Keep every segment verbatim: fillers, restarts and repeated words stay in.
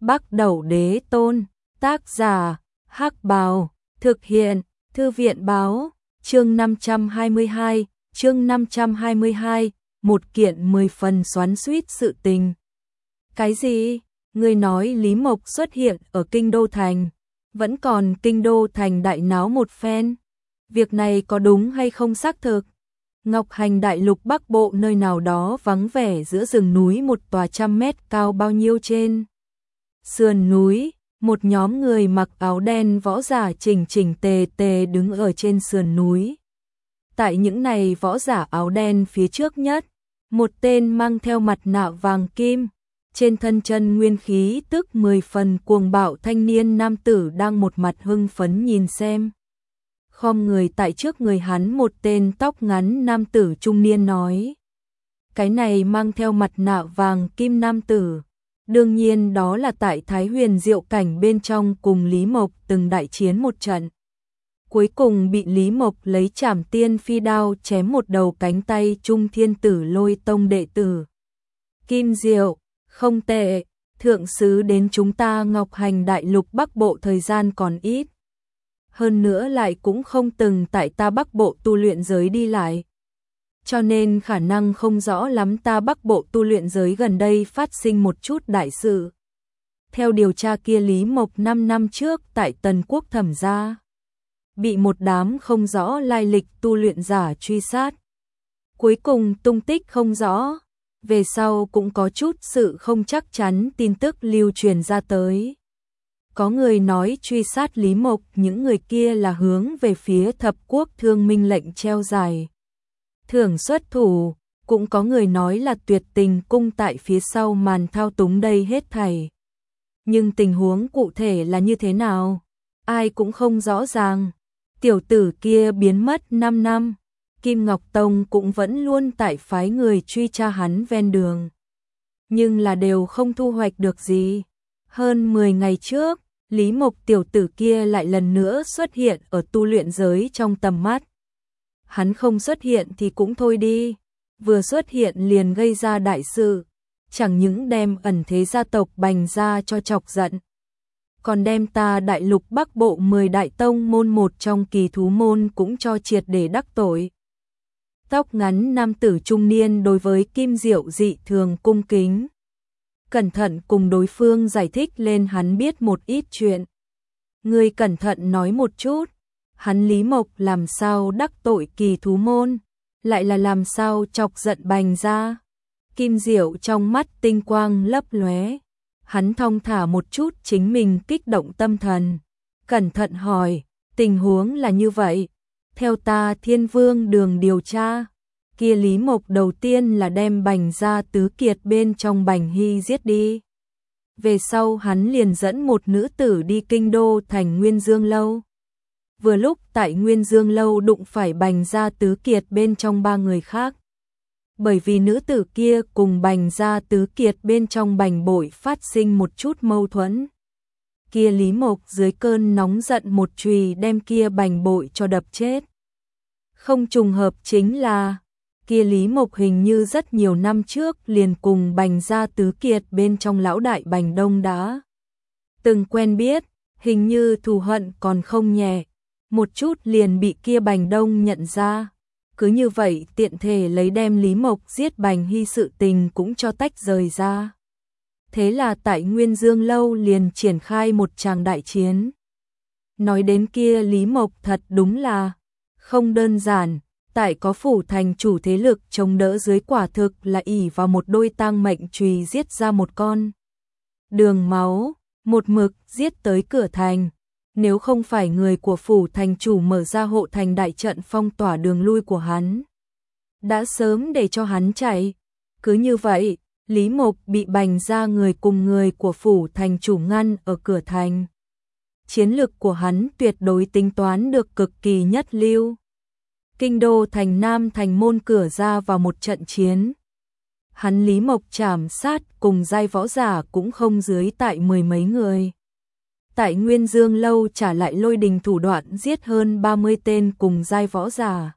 Bắc Đẩu Đế Tôn, tác giả, Hắc Bào, thực hiện, Thư viện báo, chương năm trăm hai mươi hai, chương năm trăm hai mươi hai, một kiện mười phần xoắn xuýt sự tình. Cái gì? Ngươi nói Lý Mộc xuất hiện ở Kinh Đô Thành, vẫn còn Kinh Đô Thành đại náo một phen. Việc này có đúng hay không xác thực? Ngọc Hành đại lục Bắc Bộ nơi nào đó vắng vẻ giữa rừng núi một tòa trăm mét cao bao nhiêu trên sườn núi, một nhóm người mặc áo đen võ giả chỉnh chỉnh tề tề đứng ở trên sườn núi. Tại những này võ giả áo đen phía trước nhất, một tên mang theo mặt nạ vàng kim, trên thân chân nguyên khí tức mười phần cuồng bạo thanh niên nam tử đang một mặt hưng phấn nhìn xem. Khom người tại trước người hắn một tên tóc ngắn nam tử trung niên nói. Cái này mang theo mặt nạ vàng kim nam tử. Đương nhiên đó là tại Thái Huyền Diệu Cảnh bên trong cùng Lý Mộc từng đại chiến một trận. Cuối cùng bị Lý Mộc lấy Trảm Tiên Phi đao chém một đầu cánh tay Trung Thiên Tử Lôi Tông đệ tử. Kim Diệu, không tệ, thượng sứ đến chúng ta Ngọc Hành đại lục Bắc Bộ thời gian còn ít. Hơn nữa lại cũng không từng tại ta Bắc Bộ tu luyện giới đi lại. Cho nên khả năng không rõ lắm ta Bắc Bộ tu luyện giới gần đây phát sinh một chút đại sự. Theo điều tra kia Lý Mộc năm năm trước tại Tần Quốc Thẩm gia, bị một đám không rõ lai lịch tu luyện giả truy sát. Cuối cùng tung tích không rõ, về sau cũng có chút sự không chắc chắn tin tức lưu truyền ra tới. Có người nói truy sát Lý Mộc, những người kia là hướng về phía Thập Quốc Thương Minh lệnh treo dài. Thưởng xuất thủ, cũng có người nói là Tuyệt Tình cung tại phía sau màn thao túng đây hết thảy. Nhưng tình huống cụ thể là như thế nào? Ai cũng không rõ ràng. Tiểu tử kia biến mất năm năm, Kim Ngọc Tông cũng vẫn luôn tại phái người truy tra hắn ven đường. Nhưng là đều không thu hoạch được gì. Hơn mười ngày trước, Lý Mộc tiểu tử kia lại lần nữa xuất hiện ở tu luyện giới trong tầm mắt. Hắn không xuất hiện thì cũng thôi đi, vừa xuất hiện liền gây ra đại sự, chẳng những đem ẩn thế gia tộc Bành gia cho chọc giận, còn đem ta đại lục Bắc Bộ mười đại tông môn một trong Kỳ Thú môn cũng cho triệt để đắc tội. Tóc ngắn nam tử trung niên đối với Kim Diệu dị thường cung kính, cẩn thận cùng đối phương giải thích lên hắn biết một ít chuyện. Ngươi cẩn thận nói một chút, hắn Lý Mộc làm sao đắc tội Kỳ Thú môn, lại là làm sao chọc giận Bành gia. Kim Diệu trong mắt tinh quang lấp lóe, hắn thong thả một chút chính mình kích động tâm thần, cẩn thận hỏi, tình huống là như vậy, theo ta Thiên Vương đường điều tra, kia Lý Mộc đầu tiên là đem Bành gia tứ kiệt bên trong Bành Hy giết đi. Về sau hắn liền dẫn một nữ tử đi Kinh Đô Thành Nguyên Dương Lâu. Vừa lúc tại Nguyên Dương Lâu đụng phải Bành gia tứ kiệt bên trong ba người khác. Bởi vì nữ tử kia cùng Bành gia tứ kiệt bên trong Bành Bội phát sinh một chút mâu thuẫn. Kia Lý Mộc dưới cơn nóng giận một chùy đem kia Bành Bội cho đập chết. Không trùng hợp chính là kia Lý Mộc hình như rất nhiều năm trước liền cùng Bành gia tứ kiệt bên trong lão đại Bành Đông đã từng quen biết, hình như thù hận còn không nhẹ, một chút liền bị kia Bành Đông nhận ra. Cứ như vậy tiện thể lấy đem Lý Mộc giết Bành Hy sự tình cũng cho tách rời ra. Thế là tại Nguyên Dương Lâu liền triển khai một tràng đại chiến. Nói đến kia Lý Mộc thật đúng là không đơn giản, tại có phủ thành chủ thế lực chống đỡ dưới quả thực là ỷ vào một đôi tang mệnh chùy giết ra một con đường máu, một mực giết tới cửa thành. Nếu không phải người của phủ thành chủ mở ra hộ thành đại trận phong tỏa đường lui của hắn, đã sớm để cho hắn chạy. Cứ như vậy, Lý Mộc bị Bành gia người cùng người của phủ thành chủ ngăn ở cửa thành. Chiến lực của hắn tuyệt đối tính toán được cực kỳ nhất lưu. Kinh Đô Thành Nam thành môn cửa ra vào một trận chiến. Hắn Lý Mộc trảm sát cùng giai võ giả cũng không dưới tại mười mấy người. Tại Nguyên Dương Lâu trả lại lôi đình thủ đoạn giết hơn ba mươi tên cùng giai võ giả.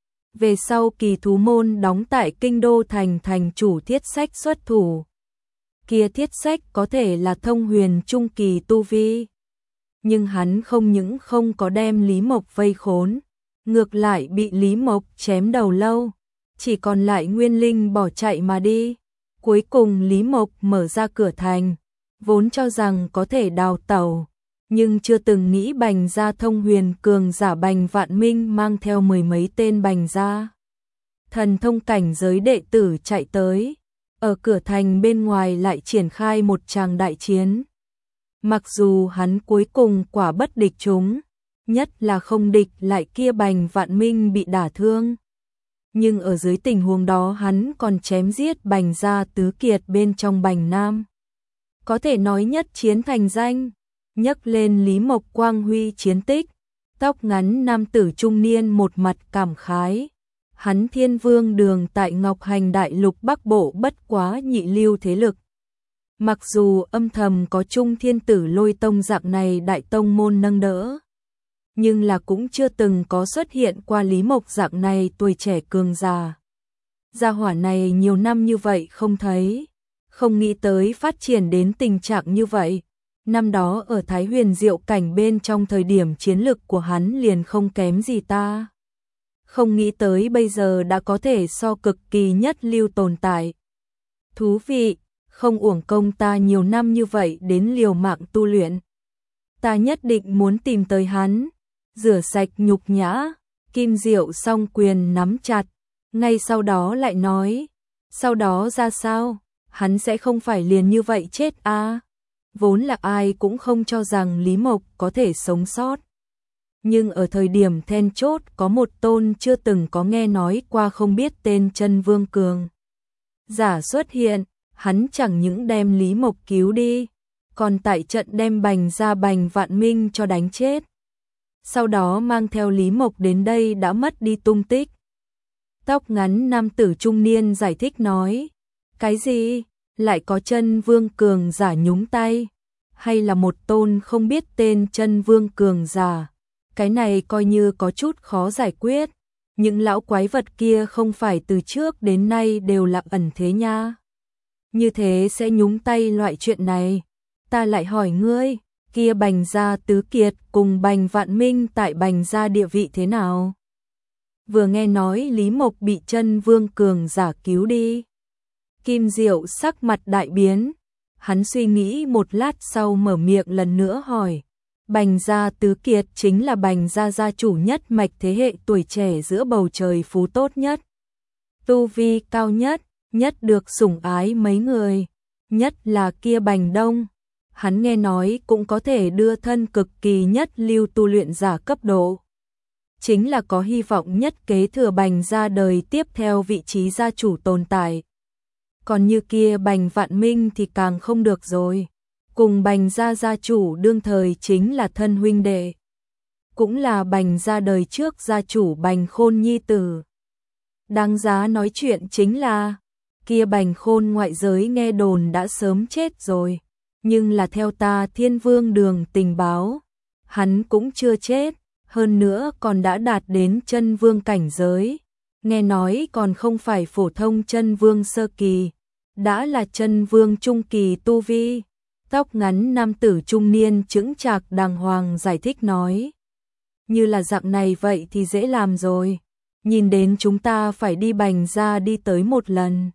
Về sau Kỳ Thú môn đóng tại Kinh Đô Thành thành chủ Thiết Sách xuất thủ. kia thiết sách có thể là thông huyền trung kỳ tu vi. Nhưng hắn không những không có đem Lý Mộc vây khốn, ngược lại bị Lý Mộc chém đầu lâu, chỉ còn lại Nguyên Linh bỏ chạy mà đi. Cuối cùng Lý Mộc mở ra cửa thành, vốn cho rằng có thể đào tẩu, nhưng chưa từng nghĩ Bành gia thông huyền cường giả Bành Vạn Minh mang theo mười mấy tên Bành gia thần thông cảnh giới đệ tử chạy tới, ở cửa thành bên ngoài lại triển khai một tràng đại chiến. Mặc dù hắn cuối cùng quả bất địch chúng, nhất là không địch lại kia Bành Vạn Minh bị đả thương. Nhưng ở dưới tình huống đó hắn còn chém giết Bành gia tứ kiệt bên trong Bành Nam. Có thể nói nhất chiến thành danh, nhắc lên Lý Mộc quang huy chiến tích, tóc ngắn nam tử trung niên một mặt cảm khái. Hắn Thiên Vương Đường tại Ngọc Hành Đại Lục Bắc Bộ bất quá nhị lưu thế lực. Mặc dù âm thầm có Trung Thiên Tử Lôi Tông dạng này đại tông môn nâng đỡ, nhưng là cũng chưa từng có xuất hiện qua Lý Mộc dạng này tuổi trẻ cường già. Gia hỏa này nhiều năm như vậy không thấy, không nghĩ tới phát triển đến tình trạng như vậy. Năm đó ở Thái Huyền Diệu cảnh bên trong thời điểm chiến lực của hắn liền không kém gì ta. Không nghĩ tới bây giờ đã có thể so cực kỳ nhất lưu tồn tại. Thú vị, không uổng công ta nhiều năm như vậy đến liều mạng tu luyện. Ta nhất định muốn tìm tới hắn, rửa sạch nhục nhã. Kim Diệu song quyền nắm chặt, ngay sau đó lại nói, sau đó ra sao, hắn sẽ không phải liền như vậy chết à. Vốn là ai cũng không cho rằng Lý Mộc có thể sống sót. Nhưng ở thời điểm then chốt có một tôn chưa từng có nghe nói qua không biết tên Chân Vương cường giả xuất hiện, hắn chẳng những đem Lý Mộc cứu đi, còn tại trận đem Bành gia Bành Vạn Minh cho đánh chết. Sau đó mang theo Lý Mộc đến đây đã mất đi tung tích. Tóc ngắn nam tử trung niên giải thích nói, cái gì, lại có Chân Vương cường giả nhúng tay, hay là một tôn không biết tên Chân Vương cường giả. Cái này coi như có chút khó giải quyết, những lão quái vật kia không phải từ trước đến nay đều là ẩn thế nha. Như thế sẽ nhúng tay loại chuyện này. Ta lại hỏi ngươi, kia Bành gia tứ kiệt cùng Bành Vạn Minh tại Bành gia địa vị thế nào? Vừa nghe nói Lý Mộc bị Chân Vương cường giả cứu đi, Kim Diệu sắc mặt đại biến, hắn suy nghĩ một lát sau mở miệng lần nữa hỏi. Bành gia tứ kiệt chính là Bành gia gia chủ nhất mạch thế hệ tuổi trẻ giữa bầu trời phú tốt nhất, tu vi cao nhất, nhất được sủng ái mấy người, nhất là kia Bành Đông, hắn nghe nói cũng có thể đưa thân cực kỳ nhất lưu tu luyện giả cấp độ, chính là có hy vọng nhất kế thừa Bành gia đời tiếp theo vị trí gia chủ tồn tại. Còn như kia Bành Vạn Minh thì càng không được rồi. Cùng Bành gia gia chủ đương thời chính là thân huynh đệ, cũng là Bành gia đời trước gia chủ Bành Khôn nhi tử. Đáng giá nói chuyện chính là, kia Bành Khôn ngoại giới nghe đồn đã sớm chết rồi, nhưng là theo ta Thiên Vương Đường tình báo, hắn cũng chưa chết, hơn nữa còn đã đạt đến chân vương cảnh giới, nghe nói còn không phải phổ thông chân vương sơ kỳ, đã là chân vương trung kỳ tu vi. Tóc ngắn nam tử trung niên chững chạc đàng hoàng giải thích nói. Như là dạng này vậy thì dễ làm rồi. Nhìn đến chúng ta phải đi Bành gia đi tới một lần.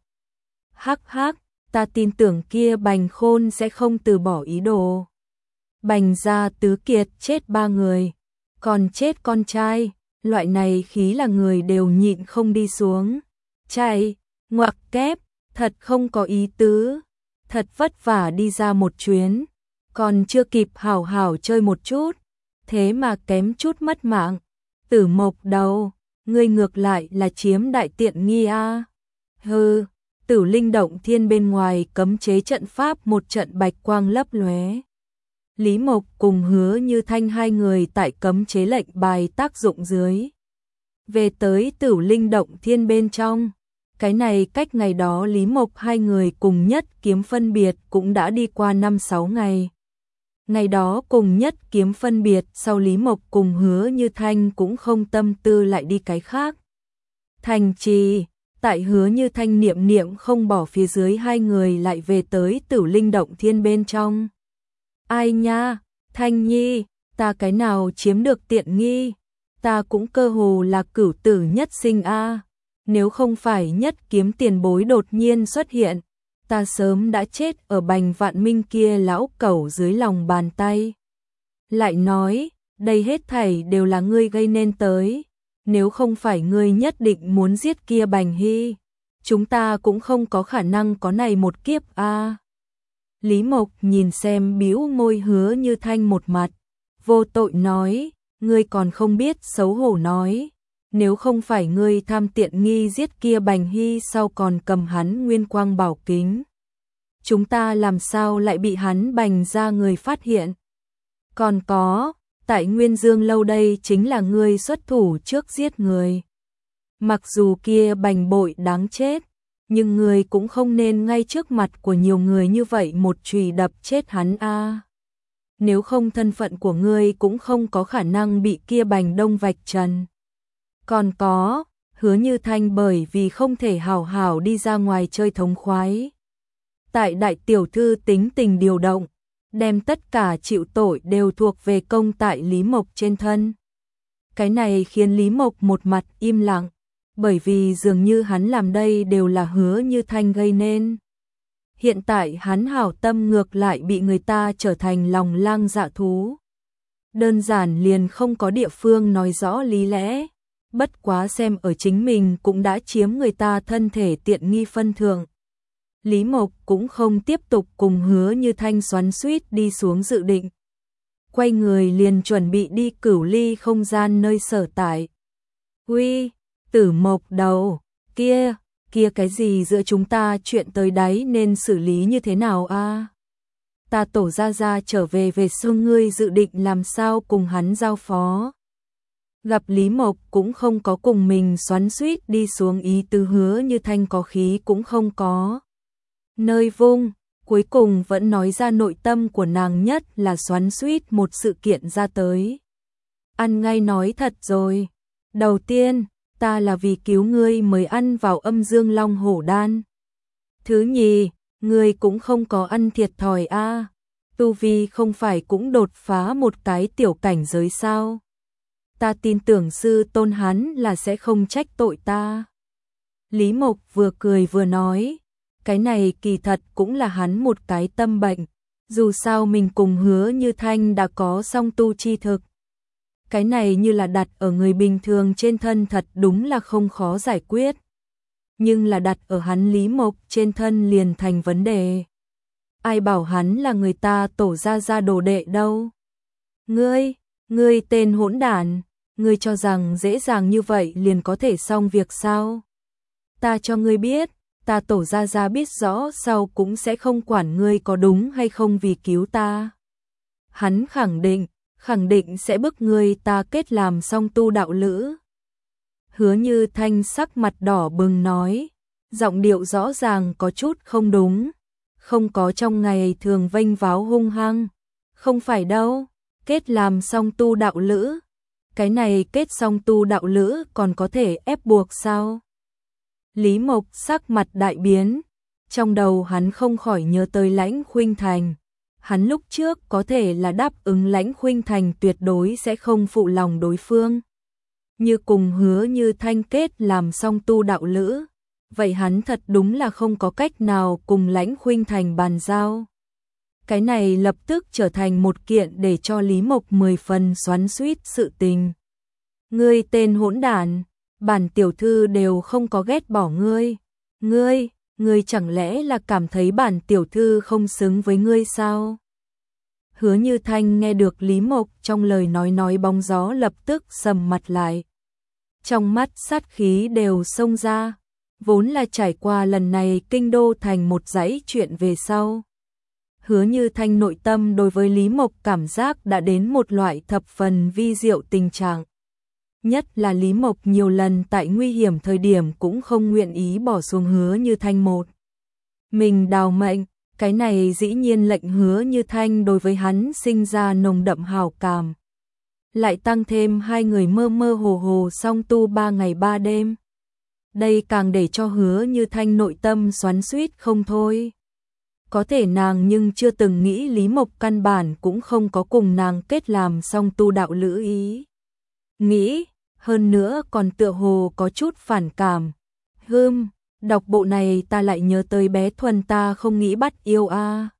Hắc hắc, ta tin tưởng kia Bành Khôn sẽ không từ bỏ ý đồ. Bành gia tứ kiệt chết ba người, còn chết con trai, loại này khí là người đều nhịn không đi xuống. Chạy, ngoặc kép, thật không có ý tứ. Thật vất vả đi ra một chuyến, còn chưa kịp hảo hảo chơi một chút, thế mà kém chút mất mạng. Tử Mộc đầu, ngươi ngược lại là chiếm đại tiện nghi a. Hừ, Tử Linh động thiên bên ngoài cấm chế trận pháp một trận bạch quang lấp lóe. Lý Mộc cùng Hứa Như Thanh hai người tại cấm chế lệnh bài tác dụng dưới, về tới Tử Linh động thiên bên trong. Cái này cách ngày đó Lý Mộc hai người cùng nhất kiếm phân biệt cũng đã đi qua năm sáu ngày. Ngày đó cùng nhất kiếm phân biệt sau Lý Mộc cùng Hứa Như Thanh cũng không tâm tư lại đi cái khác. Thành trì, Tại Hứa Như Thanh niệm niệm không bỏ phía dưới hai người lại về tới Tử Linh Động Thiên bên trong. Ai nha, Thanh Nhi, ta cái nào chiếm được tiện nghi, ta cũng cơ hồ là cửu tử nhất sinh a. Nếu không phải Nhất Kiếm tiền bối đột nhiên xuất hiện, ta sớm đã chết ở Bành Vạn Minh kia lão cẩu dưới lòng bàn tay. Lại nói, đây hết thảy đều là ngươi gây nên tới, nếu không phải ngươi nhất định muốn giết kia Bành Hy, chúng ta cũng không có khả năng có này một kiếp a. Lý Mộc nhìn xem bĩu môi Hứa Như Thanh một mặt, vô tội nói, ngươi còn không biết xấu hổ nói, nếu không phải ngươi tham tiện nghi giết kia Bành Hy sau còn cầm hắn Nguyên Quang Bảo Kính, chúng ta làm sao lại bị hắn Bành ra người phát hiện. Còn có, tại Nguyên Dương lâu đây chính là ngươi xuất thủ trước giết người. Mặc dù kia Bành bội đáng chết, nhưng ngươi cũng không nên ngay trước mặt của nhiều người như vậy một chùy đập chết hắn a. Nếu không thân phận của ngươi cũng không có khả năng bị kia Bành Đông vạch trần. Còn có, Hứa Như Thanh bởi vì không thể hảo hảo đi ra ngoài chơi thống khoái. Tại đại tiểu thư tính tình điều động, đem tất cả chịu tội đều thuộc về công tại Lý Mộc trên thân. Cái này khiến Lý Mộc một mặt im lặng, bởi vì dường như hắn làm đây đều là Hứa Như Thanh gây nên. Hiện tại hắn hảo tâm ngược lại bị người ta trở thành lòng lang dạ thú. Đơn giản liền không có địa phương nói rõ lý lẽ, bất quá xem ở chính mình cũng đã chiếm người ta thân thể tiện nghi phân thượng. Lý Mộc cũng không tiếp tục cùng Hứa Như Thanh xoắn xuýt đi xuống dự định. Quay người liền chuẩn bị đi Cửu Ly không gian nơi sở tại. Uy, Tử Mộc đầu, kia, kia cái gì giữa chúng ta chuyện tới đáy nên xử lý như thế nào a? Ta tổ ra ra trở về về sau ngươi dự định làm sao cùng hắn giao phó. Gặp Lý Mộc cũng không có cùng mình xoắn xuýt đi xuống ý tứ, Hứa Như Thanh có khí cũng không có. Nơi vung, cuối cùng vẫn nói ra nội tâm của nàng nhất là xoắn xuýt một sự kiện ra tới. Ăn ngay nói thật rồi, đầu tiên, ta là vì cứu ngươi mới ăn vào Âm Dương Long Hổ Đan. Thứ nhì, ngươi cũng không có ăn thiệt thòi a, tu vi không phải cũng đột phá một cái tiểu cảnh giới sao? Ta tin tưởng sư tôn hắn là sẽ không trách tội ta. Lý Mộc vừa cười vừa nói, cái này kỳ thật cũng là hắn một cái tâm bệnh, dù sao mình cùng Hứa Như Thanh đã có song tu chi thực. Cái này như là đặt ở người bình thường trên thân thật đúng là không khó giải quyết. Nhưng là đặt ở hắn Lý Mộc trên thân liền thành vấn đề. Ai bảo hắn là người ta tổ ra ra đồ đệ đâu. Ngươi, ngươi tên hỗn đản, ngươi cho rằng dễ dàng như vậy liền có thể xong việc sao? Ta cho ngươi biết, ta tổ ra ra biết rõ sau cũng sẽ không quản ngươi có đúng hay không vì cứu ta. Hắn khẳng định, khẳng định sẽ bức ngươi ta kết làm song tu đạo lữ. Hứa Như Thanh sắc mặt đỏ bừng nói, giọng điệu rõ ràng có chút không đúng, không có trong ngày thường vênh váo hung hăng. Không phải đâu, kết làm song tu đạo lữ. Cái này kết song tu đạo lữ còn có thể ép buộc sao? Lý Mộc sắc mặt đại biến, trong đầu hắn không khỏi nhớ tới Lãnh Khuynh Thành. Hắn lúc trước có thể là đáp ứng Lãnh Khuynh Thành tuyệt đối sẽ không phụ lòng đối phương. Như cùng Hứa Như Thanh kết làm song tu đạo lữ, vậy hắn thật đúng là không có cách nào cùng Lãnh Khuynh Thành bàn giao. Cái này lập tức trở thành một kiện để cho Lý Mộc mười phần xoắn xuýt sự tình. Ngươi tên hỗn đản, bản tiểu thư đều không có ghét bỏ ngươi. Ngươi, ngươi chẳng lẽ là cảm thấy bản tiểu thư không xứng với ngươi sao? Hứa Như Thanh nghe được Lý Mộc trong lời nói nói bóng gió lập tức sầm mặt lại. Trong mắt sát khí đều xông ra, vốn là trải qua lần này kinh đô thành một dãy chuyện về sau. Hứa Như Thanh nội tâm đối với Lý Mộc cảm giác đã đến một loại thập phần vi diệu tình trạng. Nhất là Lý Mộc nhiều lần tại nguy hiểm thời điểm cũng không nguyện ý bỏ xuống Hứa Như Thanh một. Mình đào mệnh, cái này dĩ nhiên lệnh Hứa Như Thanh đối với hắn sinh ra nồng đậm hảo cảm. Lại tăng thêm hai người mơ mơ hồ hồ song tu ba ngày ba đêm. Đây càng để cho Hứa Như Thanh nội tâm xoắn xuýt không thôi. Có thể nàng nhưng chưa từng nghĩ Lý Mộc căn bản cũng không có cùng nàng kết làm song tu đạo lữ ý. Nghĩ, hơn nữa còn tựa hồ có chút phản cảm. Hừm, đọc bộ này ta lại nhớ tới bé Thuần ta không nghĩ bắt yêu a.